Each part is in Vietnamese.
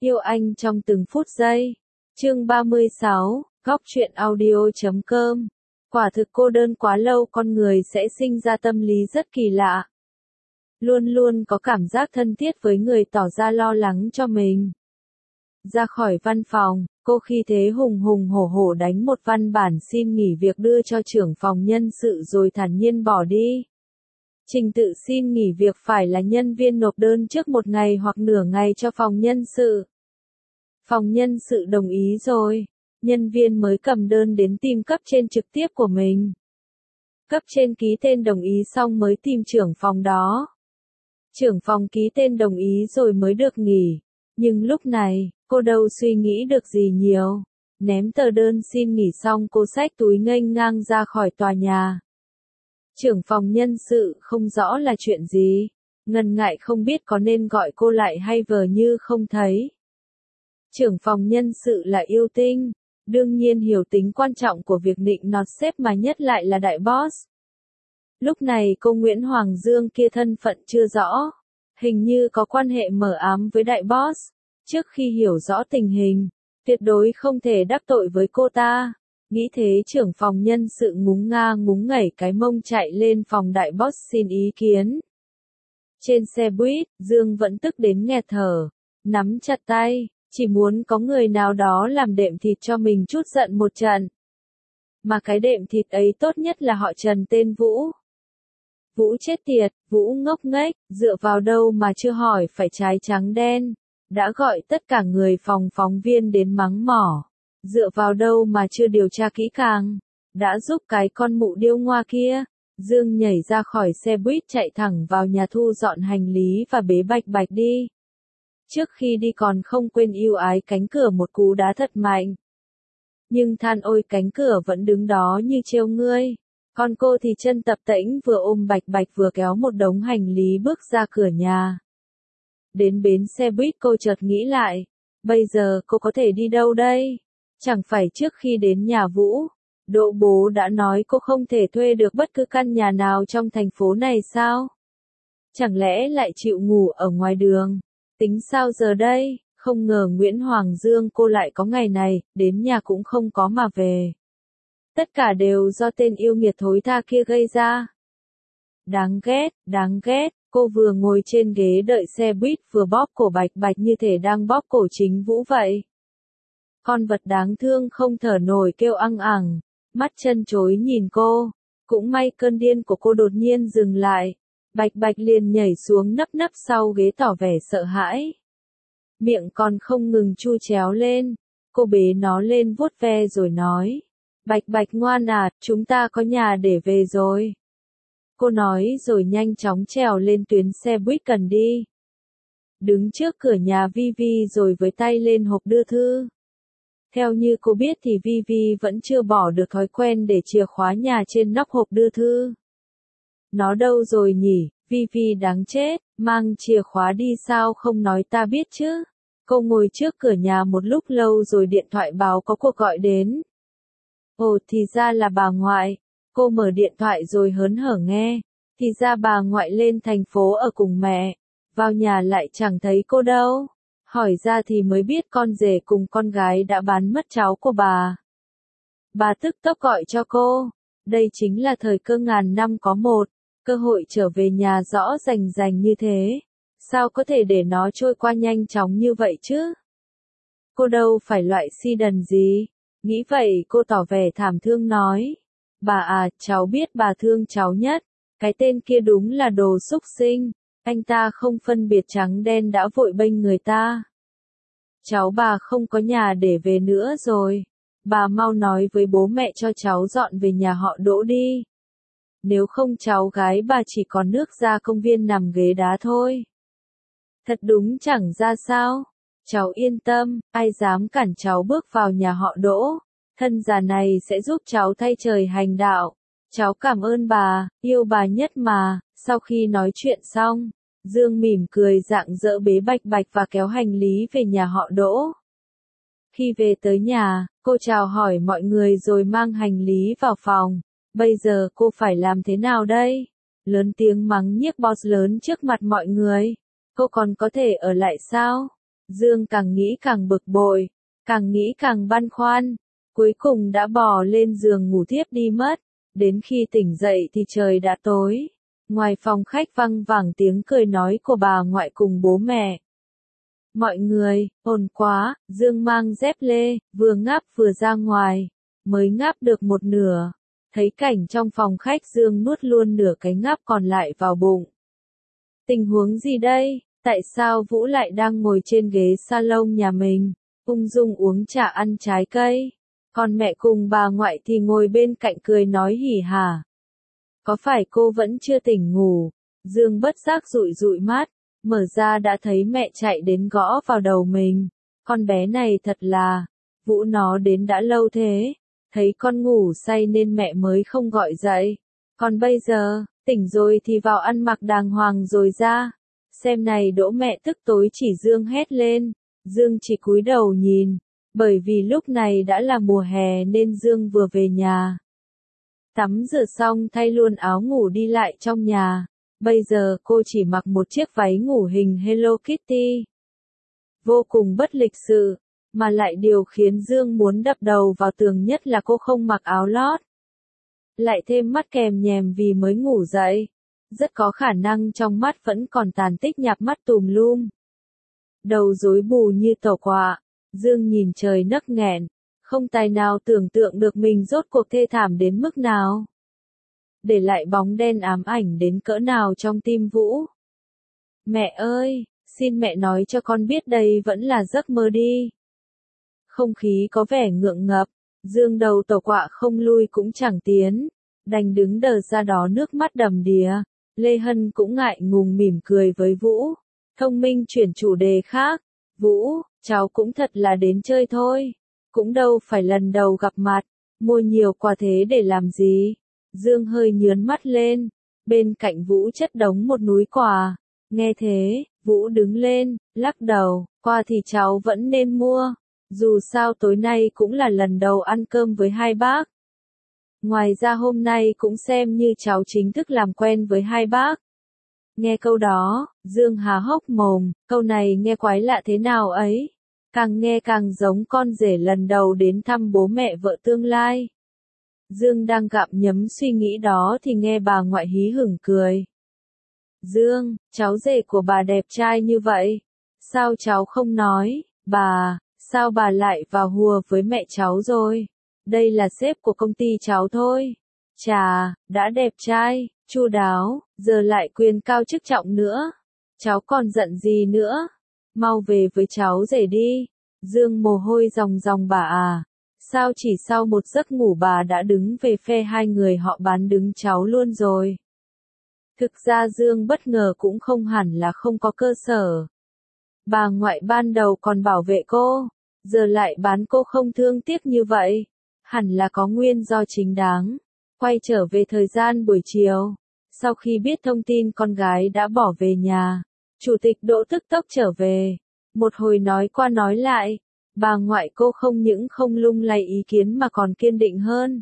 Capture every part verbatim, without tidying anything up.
Yêu anh trong từng phút giây. Chương ba mươi sáu, góc truyện audio chấm com. Quả thực cô đơn quá lâu con người sẽ sinh ra tâm lý rất kỳ lạ. Luôn luôn có cảm giác thân thiết với người tỏ ra lo lắng cho mình. Ra khỏi văn phòng, cô khi thế hùng hùng hổ hổ đánh một văn bản xin nghỉ việc đưa cho trưởng phòng nhân sự rồi thản nhiên bỏ đi. Trình tự xin nghỉ việc phải là nhân viên nộp đơn trước một ngày hoặc nửa ngày cho phòng nhân sự. Phòng nhân sự đồng ý rồi, nhân viên mới cầm đơn đến tìm cấp trên trực tiếp của mình. Cấp trên ký tên đồng ý xong mới tìm trưởng phòng đó. Trưởng phòng ký tên đồng ý rồi mới được nghỉ. Nhưng lúc này, cô đâu suy nghĩ được gì nhiều. Ném tờ đơn xin nghỉ xong cô xách túi nghênh ngang ra khỏi tòa nhà. Trưởng phòng nhân sự không rõ là chuyện gì. Ngần ngại không biết có nên gọi cô lại hay vờ như không thấy. Trưởng phòng nhân sự là yêu tinh. Đương nhiên hiểu tính quan trọng của việc nịnh nọt sếp mà nhất lại là đại boss. Lúc này cô Nguyễn Hoàng Dương kia thân phận chưa rõ. Hình như có quan hệ mờ ám với đại boss. Trước khi hiểu rõ tình hình, tuyệt đối không thể đắc tội với cô ta. Nghĩ thế trưởng phòng nhân sự ngúng nga ngúng ngẩy cái mông chạy lên phòng đại boss xin ý kiến. Trên xe buýt, Dương vẫn tức đến nghẹt thở, nắm chặt tay, chỉ muốn có người nào đó làm đệm thịt cho mình chút giận một trận. Mà cái đệm thịt ấy tốt nhất là họ Trần tên Vũ. Vũ chết tiệt, Vũ ngốc nghếch, dựa vào đâu mà chưa hỏi phải trái trắng đen. Đã gọi tất cả người phòng phóng viên đến mắng mỏ. Dựa vào đâu mà chưa điều tra kỹ càng. Đã giúp cái con mụ điêu ngoa kia. Dương nhảy ra khỏi xe buýt chạy thẳng vào nhà thu dọn hành lý và bế Bạch Bạch đi. Trước khi đi còn không quên ưu ái cánh cửa một cú đá thật mạnh. Nhưng than ôi cánh cửa vẫn đứng đó như trêu ngươi. Còn cô thì chân tập tễnh vừa ôm Bạch Bạch vừa kéo một đống hành lý bước ra cửa nhà. Đến bến xe buýt cô chợt nghĩ lại. Bây giờ cô có thể đi đâu đây? Chẳng phải trước khi đến nhà Vũ, Đỗ bố đã nói cô không thể thuê được bất cứ căn nhà nào trong thành phố này sao? Chẳng lẽ lại chịu ngủ ở ngoài đường? Tính sao giờ đây? Không ngờ Nguyễn Hoàng Dương cô lại có ngày này, đến nhà cũng không có mà về. Tất cả đều do tên yêu nghiệt thối tha kia gây ra. Đáng ghét, đáng ghét, cô vừa ngồi trên ghế đợi xe buýt vừa bóp cổ Bạch Bạch như thể đang bóp cổ chính Vũ vậy. Con vật đáng thương không thở nổi kêu ăng ẳng, mắt chân chối nhìn cô. Cũng may cơn điên của cô đột nhiên dừng lại. Bạch Bạch liền nhảy xuống nấp nấp sau ghế tỏ vẻ sợ hãi. Miệng còn không ngừng chu chéo lên. Cô bế nó lên vuốt ve rồi nói. Bạch Bạch ngoan à, chúng ta có nhà để về rồi. Cô nói rồi nhanh chóng trèo lên tuyến xe buýt cần đi. Đứng trước cửa nhà Vi Vi rồi với tay lên hộp đưa thư. Theo như cô biết thì Vi Vi vẫn chưa bỏ được thói quen để chìa khóa nhà trên nóc hộp đưa thư. Nó đâu rồi nhỉ, Vi Vi đáng chết, mang chìa khóa đi sao không nói ta biết chứ. Cô ngồi trước cửa nhà một lúc lâu rồi điện thoại báo có cuộc gọi đến. Ồ thì ra là bà ngoại. Cô mở điện thoại rồi hớn hở nghe. Thì ra bà ngoại lên thành phố ở cùng mẹ. Vào nhà lại chẳng thấy cô đâu. Hỏi ra thì mới biết con rể cùng con gái đã bán mất cháu của bà. Bà tức tốc gọi cho cô. Đây chính là thời cơ ngàn năm có một. Cơ hội trở về nhà rõ rành rành như thế. Sao có thể để nó trôi qua nhanh chóng như vậy chứ? Cô đâu phải loại si đần gì. Nghĩ vậy cô tỏ vẻ thảm thương nói. Bà à, cháu biết bà thương cháu nhất. Cái tên kia đúng là đồ xúc sinh. Anh ta không phân biệt trắng đen đã vội bênh người ta. Cháu bà không có nhà để về nữa rồi. Bà mau nói với bố mẹ cho cháu dọn về nhà họ Đỗ đi. Nếu không cháu gái bà chỉ còn nước ra công viên nằm ghế đá thôi. Thật đúng chẳng ra sao. Cháu yên tâm, ai dám cản cháu bước vào nhà họ Đỗ. Thân già này sẽ giúp cháu thay trời hành đạo. Cháu cảm ơn bà, yêu bà nhất mà. Sau khi nói chuyện xong, Dương mỉm cười rạng rỡ bế Bạch Bạch và kéo hành lý về nhà họ Đỗ. Khi về tới nhà, cô chào hỏi mọi người rồi mang hành lý vào phòng. Bây giờ cô phải làm thế nào đây? Lớn tiếng mắng nhiếc boss lớn trước mặt mọi người. Cô còn có thể ở lại sao? Dương càng nghĩ càng bực bội, càng nghĩ càng băn khoăn, cuối cùng đã bò lên giường ngủ thiếp đi mất, đến khi tỉnh dậy thì trời đã tối. Ngoài phòng khách văng vẳng tiếng cười nói của bà ngoại cùng bố mẹ. Mọi người, ồn quá, Dương mang dép lê, vừa ngáp vừa ra ngoài, mới ngáp được một nửa, thấy cảnh trong phòng khách Dương nuốt luôn nửa cái ngáp còn lại vào bụng. Tình huống gì đây, tại sao Vũ lại đang ngồi trên ghế salon nhà mình, ung dung uống trà ăn trái cây, còn mẹ cùng bà ngoại thì ngồi bên cạnh cười nói hỉ hả. Có phải cô vẫn chưa tỉnh ngủ? Dương bất giác dụi dụi mắt, mở ra đã thấy mẹ chạy đến gõ vào đầu mình. Con bé này thật là, Vũ nó đến đã lâu thế, thấy con ngủ say nên mẹ mới không gọi dậy. Còn bây giờ, tỉnh rồi thì vào ăn mặc đàng hoàng rồi ra. Xem này đỗ mẹ tức tối chỉ Dương hét lên. Dương chỉ cúi đầu nhìn, bởi vì lúc này đã là mùa hè nên Dương vừa về nhà. Tắm rửa xong thay luôn áo ngủ đi lại trong nhà. Bây giờ cô chỉ mặc một chiếc váy ngủ hình Hello Kitty. Vô cùng bất lịch sự, mà lại điều khiến Dương muốn đập đầu vào tường nhất là cô không mặc áo lót. Lại thêm mắt kèm nhèm vì mới ngủ dậy. Rất có khả năng trong mắt vẫn còn tàn tích nhạp mắt tùm lum. Đầu rối bù như tàu quạ, Dương nhìn trời nấc nghẹn, không tài nào tưởng tượng được mình rốt cuộc thê thảm đến mức nào. Để lại bóng đen ám ảnh đến cỡ nào trong tim Vũ. Mẹ ơi, xin mẹ nói cho con biết đây vẫn là giấc mơ đi. Không khí có vẻ ngượng ngập, Dương đầu tàu quạ không lui cũng chẳng tiến, đành đứng đờ ra đó nước mắt đầm đìa. Lê Hân cũng ngại ngùng mỉm cười với Vũ, thông minh chuyển chủ đề khác. Vũ, cháu cũng thật là đến chơi thôi, cũng đâu phải lần đầu gặp mặt, mua nhiều quà thế để làm gì. Dương hơi nhướn mắt lên, bên cạnh Vũ chất đống một núi quà. Nghe thế, Vũ đứng lên, lắc đầu, quà thì cháu vẫn nên mua, dù sao tối nay cũng là lần đầu ăn cơm với hai bác. Ngoài ra hôm nay cũng xem như cháu chính thức làm quen với hai bác. Nghe câu đó, Dương há hốc mồm, câu này nghe quái lạ thế nào ấy. Càng nghe càng giống con rể lần đầu đến thăm bố mẹ vợ tương lai. Dương đang gặm nhấm suy nghĩ đó thì nghe bà ngoại hí hửng cười. Dương, cháu rể của bà đẹp trai như vậy. Sao cháu không nói, bà, sao bà lại vào hùa với mẹ cháu rồi? Đây là sếp của công ty cháu thôi. Chà, đã đẹp trai, chu đáo, giờ lại quyền cao chức trọng nữa. Cháu còn giận gì nữa? Mau về với cháu rể đi. Dương mồ hôi ròng ròng bà à. Sao chỉ sau một giấc ngủ bà đã đứng về phe hai người họ bán đứng cháu luôn rồi. Thực ra Dương bất ngờ cũng không hẳn là không có cơ sở. Bà ngoại ban đầu còn bảo vệ cô, giờ lại bán cô không thương tiếc như vậy. Hẳn là có nguyên do chính đáng. Quay trở về thời gian buổi chiều, sau khi biết thông tin con gái đã bỏ về nhà, Chủ tịch Đỗ tức tốc trở về. Một hồi nói qua nói lại, bà ngoại cô không những không lung lay ý kiến mà còn kiên định hơn.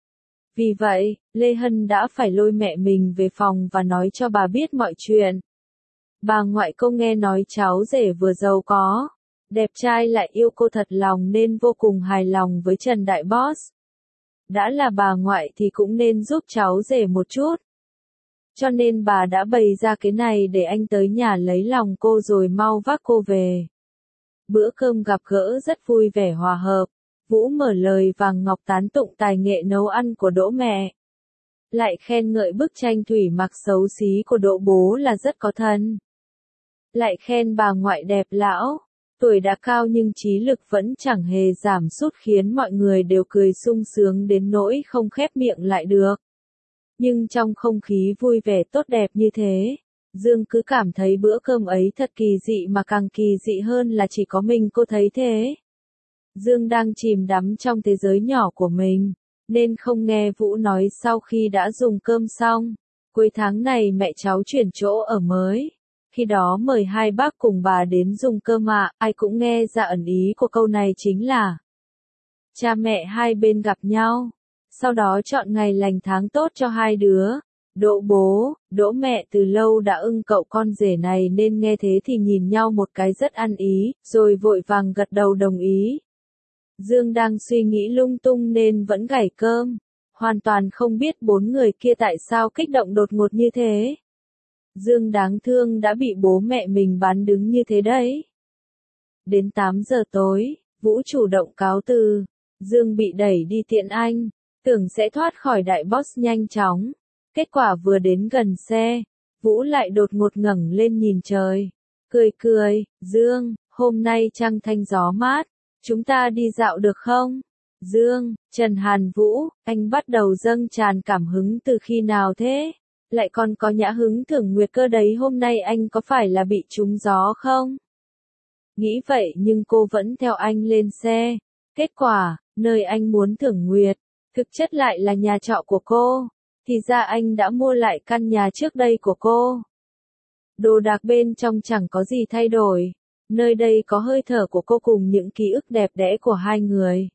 Vì vậy, Lê Hân đã phải lôi mẹ mình về phòng và nói cho bà biết mọi chuyện. Bà ngoại cô nghe nói cháu rể vừa giàu có, đẹp trai lại yêu cô thật lòng nên vô cùng hài lòng với Trần Đại Boss. Đã là bà ngoại thì cũng nên giúp cháu rể một chút. Cho nên bà đã bày ra cái này để anh tới nhà lấy lòng cô rồi mau vác cô về. Bữa cơm gặp gỡ rất vui vẻ hòa hợp. Vũ mở lời vàng ngọc tán tụng tài nghệ nấu ăn của Đỗ mẹ. Lại khen ngợi bức tranh thủy mặc xấu xí của Đỗ bố là rất có thân. Lại khen bà ngoại đẹp lão. Tuổi đã cao nhưng trí lực vẫn chẳng hề giảm sút khiến mọi người đều cười sung sướng đến nỗi không khép miệng lại được. Nhưng trong không khí vui vẻ tốt đẹp như thế, Dương cứ cảm thấy bữa cơm ấy thật kỳ dị mà càng kỳ dị hơn là chỉ có mình cô thấy thế. Dương đang chìm đắm trong thế giới nhỏ của mình, nên không nghe Vũ nói sau khi đã dùng cơm xong. Cuối tháng này mẹ cháu chuyển chỗ ở mới. Khi đó mời hai bác cùng bà đến dùng cơm ạ, à, ai cũng nghe ra ẩn ý của câu này chính là cha mẹ hai bên gặp nhau, sau đó chọn ngày lành tháng tốt cho hai đứa, Đỗ bố, Đỗ mẹ từ lâu đã ưng cậu con rể này nên nghe thế thì nhìn nhau một cái rất ăn ý, rồi vội vàng gật đầu đồng ý. Dương đang suy nghĩ lung tung nên vẫn gảy cơm, hoàn toàn không biết bốn người kia tại sao kích động đột ngột như thế. Dương đáng thương đã bị bố mẹ mình bán đứng như thế đấy. Đến tám giờ tối, Vũ chủ động cáo từ, Dương bị đẩy đi tiện anh, tưởng sẽ thoát khỏi đại boss nhanh chóng. Kết quả vừa đến gần xe, Vũ lại đột ngột ngẩng lên nhìn trời, cười cười, Dương, hôm nay trăng thanh gió mát, chúng ta đi dạo được không? Dương, Trần Hàn Vũ, anh bắt đầu dâng tràn cảm hứng từ khi nào thế? Lại còn có nhã hứng thưởng nguyệt cơ đấy, hôm nay anh có phải là bị trúng gió không? Nghĩ vậy nhưng cô vẫn theo anh lên xe. Kết quả, nơi anh muốn thưởng nguyệt, thực chất lại là nhà trọ của cô. Thì ra anh đã mua lại căn nhà trước đây của cô. Đồ đạc bên trong chẳng có gì thay đổi. Nơi đây có hơi thở của cô cùng những ký ức đẹp đẽ của hai người.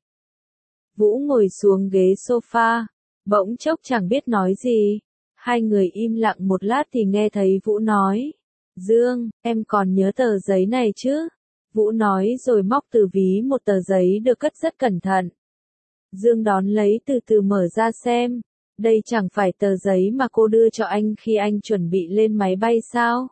Vũ ngồi xuống ghế sofa, bỗng chốc chẳng biết nói gì. Hai người im lặng một lát thì nghe thấy Vũ nói. Dương, em còn nhớ tờ giấy này chứ? Vũ nói rồi móc từ ví một tờ giấy được cất rất cẩn thận. Dương đón lấy từ từ mở ra xem. Đây chẳng phải tờ giấy mà cô đưa cho anh khi anh chuẩn bị lên máy bay sao?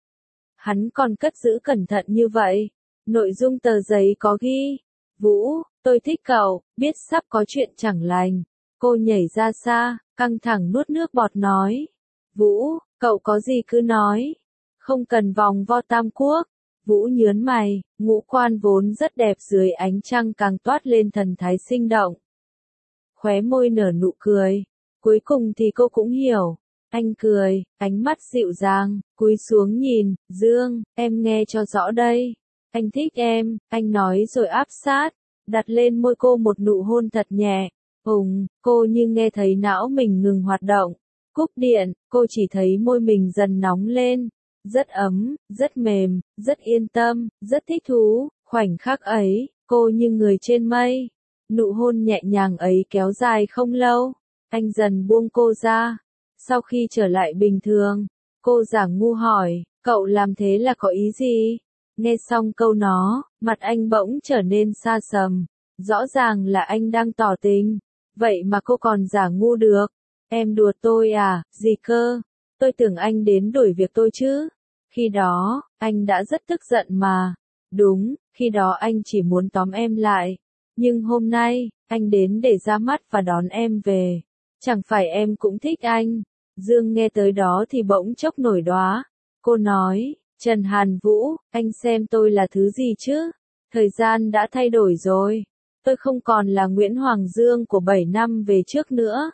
Hắn còn cất giữ cẩn thận như vậy. Nội dung tờ giấy có ghi. Vũ, tôi thích cậu, biết sắp có chuyện chẳng lành. Cô nhảy ra xa, căng thẳng nuốt nước bọt nói. Vũ, cậu có gì cứ nói. Không cần vòng vo tam quốc. Vũ nhớn mày, ngũ quan vốn rất đẹp dưới ánh trăng càng toát lên thần thái sinh động. Khóe môi nở nụ cười. Cuối cùng thì cô cũng hiểu. Anh cười, ánh mắt dịu dàng, cúi xuống nhìn, Dương, em nghe cho rõ đây. Anh thích em, anh nói rồi áp sát, đặt lên môi cô một nụ hôn thật nhẹ. Ùng, cô như nghe thấy não mình ngừng hoạt động. Cúp điện, cô chỉ thấy môi mình dần nóng lên. Rất ấm, rất mềm, rất yên tâm, rất thích thú. Khoảnh khắc ấy, cô như người trên mây. Nụ hôn nhẹ nhàng ấy kéo dài không lâu. Anh dần buông cô ra. Sau khi trở lại bình thường, cô giả ngu hỏi, cậu làm thế là có ý gì? Nghe xong câu nó, mặt anh bỗng trở nên xa sầm. Rõ ràng là anh đang tỏ tình. Vậy mà cô còn giả ngu được. Em đùa tôi à, gì cơ? Tôi tưởng anh đến đuổi việc tôi chứ. Khi đó, anh đã rất tức giận mà. Đúng, khi đó anh chỉ muốn tóm em lại. Nhưng hôm nay, anh đến để ra mắt và đón em về. Chẳng phải em cũng thích anh. Dương nghe tới đó thì bỗng chốc nổi đoá. Cô nói, Trần Hàn Vũ, anh xem tôi là thứ gì chứ? Thời gian đã thay đổi rồi. Tôi không còn là Nguyễn Hoàng Dương của bảy năm về trước nữa.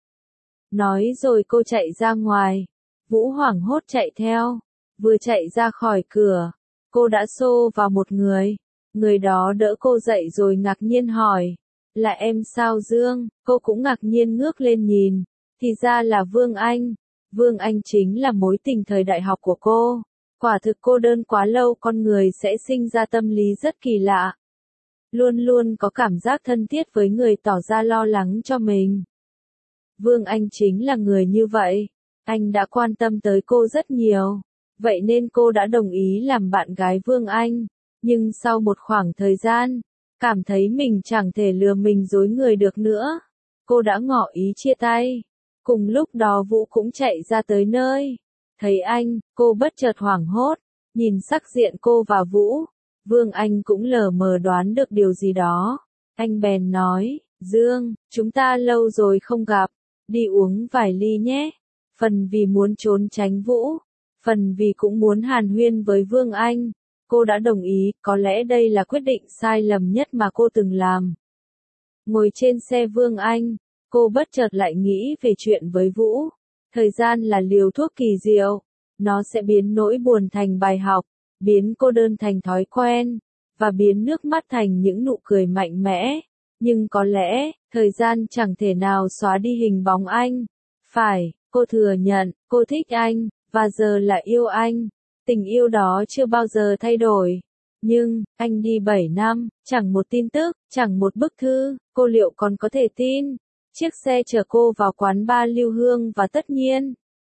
Nói rồi cô chạy ra ngoài. Vũ hoảng hốt chạy theo. Vừa chạy ra khỏi cửa, cô đã xô vào một người. Người đó đỡ cô dậy rồi ngạc nhiên hỏi. Là em sao Dương? Cô cũng ngạc nhiên ngước lên nhìn. Thì ra là Vương Anh. Vương Anh chính là mối tình thời đại học của cô. Quả thực cô đơn quá lâu con người sẽ sinh ra tâm lý rất kỳ lạ. Luôn luôn có cảm giác thân thiết với người tỏ ra lo lắng cho mình. Vương Anh chính là người như vậy. Anh đã quan tâm tới cô rất nhiều. Vậy nên cô đã đồng ý làm bạn gái Vương Anh. Nhưng sau một khoảng thời gian, cảm thấy mình chẳng thể lừa mình dối người được nữa. Cô đã ngỏ ý chia tay. Cùng lúc đó Vũ cũng chạy ra tới nơi. Thấy anh, cô bất chợt hoảng hốt. Nhìn sắc diện cô và Vũ. Vương Anh cũng lờ mờ đoán được điều gì đó. Anh bèn nói, Dương, chúng ta lâu rồi không gặp. Đi uống vài ly nhé. Phần vì muốn trốn tránh Vũ. Phần vì cũng muốn hàn huyên với Vương Anh. Cô đã đồng ý, có lẽ đây là quyết định sai lầm nhất mà cô từng làm. Ngồi trên xe Vương Anh, cô bất chợt lại nghĩ về chuyện với Vũ. Thời gian là liều thuốc kỳ diệu. Nó sẽ biến nỗi buồn thành bài học, biến cô đơn thành thói quen, và biến nước mắt thành những nụ cười mạnh mẽ. Nhưng có lẽ, thời gian chẳng thể nào xóa đi hình bóng anh. Phải, cô thừa nhận, cô thích anh, và giờ là yêu anh. Tình yêu đó chưa bao giờ thay đổi. Nhưng, anh đi bảy năm, chẳng một tin tức, chẳng một bức thư, cô liệu còn có thể tin? Chiếc xe chở cô vào quán bar Lưu Hương và tất nhiên,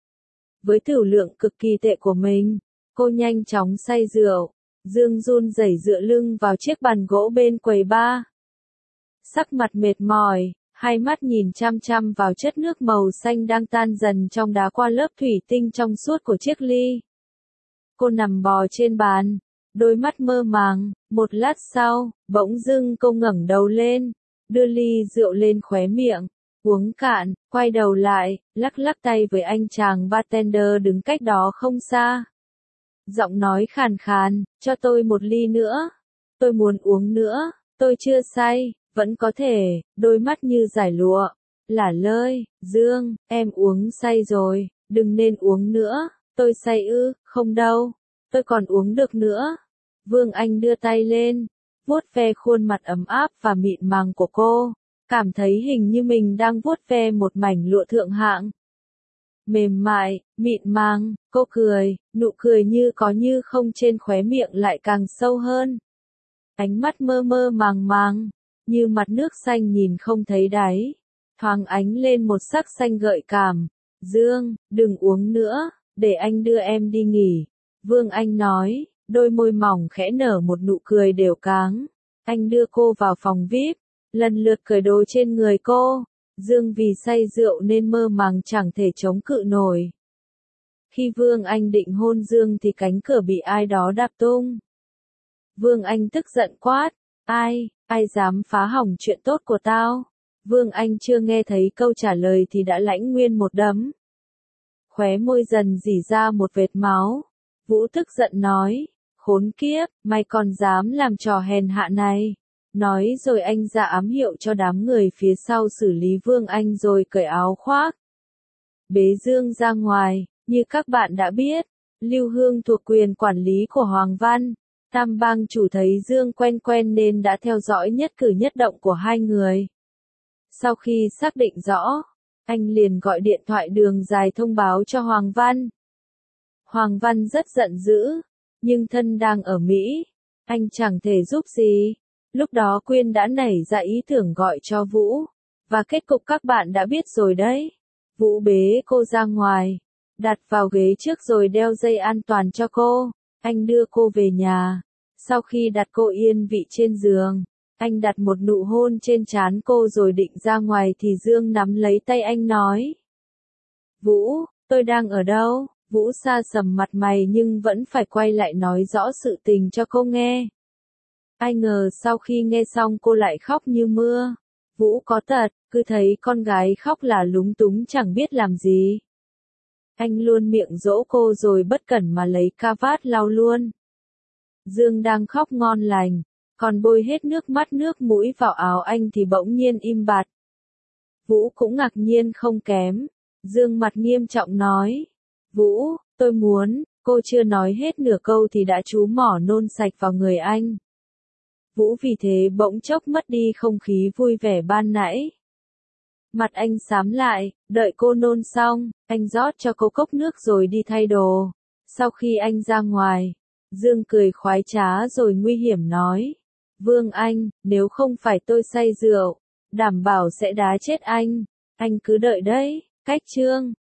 Với tửu lượng cực kỳ tệ của mình, cô nhanh chóng say rượu. Dương run rẩy dựa lưng vào chiếc bàn gỗ bên quầy bar. Sắc mặt mệt mỏi, hai mắt nhìn chăm chăm vào chất nước màu xanh đang tan dần trong đá qua lớp thủy tinh trong suốt của chiếc ly. Cô nằm bò trên bàn, đôi mắt mơ màng, một lát sau, bỗng dưng cô ngẩng đầu lên, đưa ly rượu lên khóe miệng, uống cạn, quay đầu lại, lắc lắc tay với anh chàng bartender đứng cách đó không xa. Giọng nói khàn khàn, cho tôi một ly nữa, tôi muốn uống nữa, tôi chưa say, vẫn có thể, đôi mắt như giải lụa, lả lơi, Dương, em uống say rồi, đừng nên uống nữa, tôi say ư, không đâu, tôi còn uống được nữa. Vương Anh đưa tay lên, vuốt ve khuôn mặt ấm áp và mịn màng của cô, cảm thấy hình như mình đang vuốt ve một mảnh lụa thượng hạng. Mềm mại, mịn màng, cô cười, nụ cười như có như không trên khóe miệng lại càng sâu hơn. Ánh mắt mơ mơ màng màng, như mặt nước xanh nhìn không thấy đáy, thoáng ánh lên một sắc xanh gợi cảm. Dương, đừng uống nữa, để anh đưa em đi nghỉ. Vương Anh nói, đôi môi mỏng khẽ nở một nụ cười đều cáng. Anh đưa cô vào phòng vi ai pi, lần lượt cởi đồ trên người cô. Dương vì say rượu nên mơ màng chẳng thể chống cự nổi. Khi Vương Anh định hôn Dương thì cánh cửa bị ai đó đạp tung. Vương Anh tức giận quát, ai, ai dám phá hỏng chuyện tốt của tao? Vương Anh chưa nghe thấy câu trả lời thì đã lãnh nguyên một đấm. Khóe môi dần rỉ ra một vệt máu. Vũ tức giận nói, khốn kiếp, mày còn dám làm trò hèn hạ này. Nói rồi anh ra ám hiệu cho đám người phía sau xử lý Vương Anh rồi cởi áo khoác. Bế Dương ra ngoài, như các bạn đã biết, Lưu Hương thuộc quyền quản lý của Hoàng Văn. Tam bang chủ thấy Dương quen quen nên đã theo dõi nhất cử nhất động của hai người. Sau khi xác định rõ, anh liền gọi điện thoại đường dài thông báo cho Hoàng Văn. Hoàng Văn rất giận dữ, nhưng thân đang ở Mỹ, anh chẳng thể giúp gì. Lúc đó Quyên đã nảy ra ý tưởng gọi cho Vũ, và kết cục các bạn đã biết rồi đấy. Vũ bế cô ra ngoài, đặt vào ghế trước rồi đeo dây an toàn cho cô. Anh đưa cô về nhà. Sau khi đặt cô yên vị trên giường, anh đặt một nụ hôn trên trán cô rồi định ra ngoài thì Dương nắm lấy tay anh nói. Vũ, tôi đang ở đâu? Vũ sa sầm mặt mày nhưng vẫn phải quay lại nói rõ sự tình cho cô nghe. Ai ngờ sau khi nghe xong cô lại khóc như mưa. Vũ có tật, cứ thấy con gái khóc là lúng túng chẳng biết làm gì. Anh luôn miệng dỗ cô rồi bất cẩn mà lấy ca vát lau luôn. Dương đang khóc ngon lành, còn bôi hết nước mắt nước mũi vào áo anh thì bỗng nhiên im bặt. Vũ cũng ngạc nhiên không kém. Dương mặt nghiêm trọng nói. Vũ, tôi muốn, cô chưa nói hết nửa câu thì đã trú mỏ nôn sạch vào người anh. Vũ vì thế bỗng chốc mất đi không khí vui vẻ ban nãy. Mặt anh xám lại, đợi cô nôn xong, anh rót cho cô cốc nước rồi đi thay đồ. Sau khi anh ra ngoài, Dương cười khoái trá rồi nguy hiểm nói. Vương Anh, nếu không phải tôi say rượu, đảm bảo sẽ đá chết anh. Anh cứ đợi đấy. Cách chương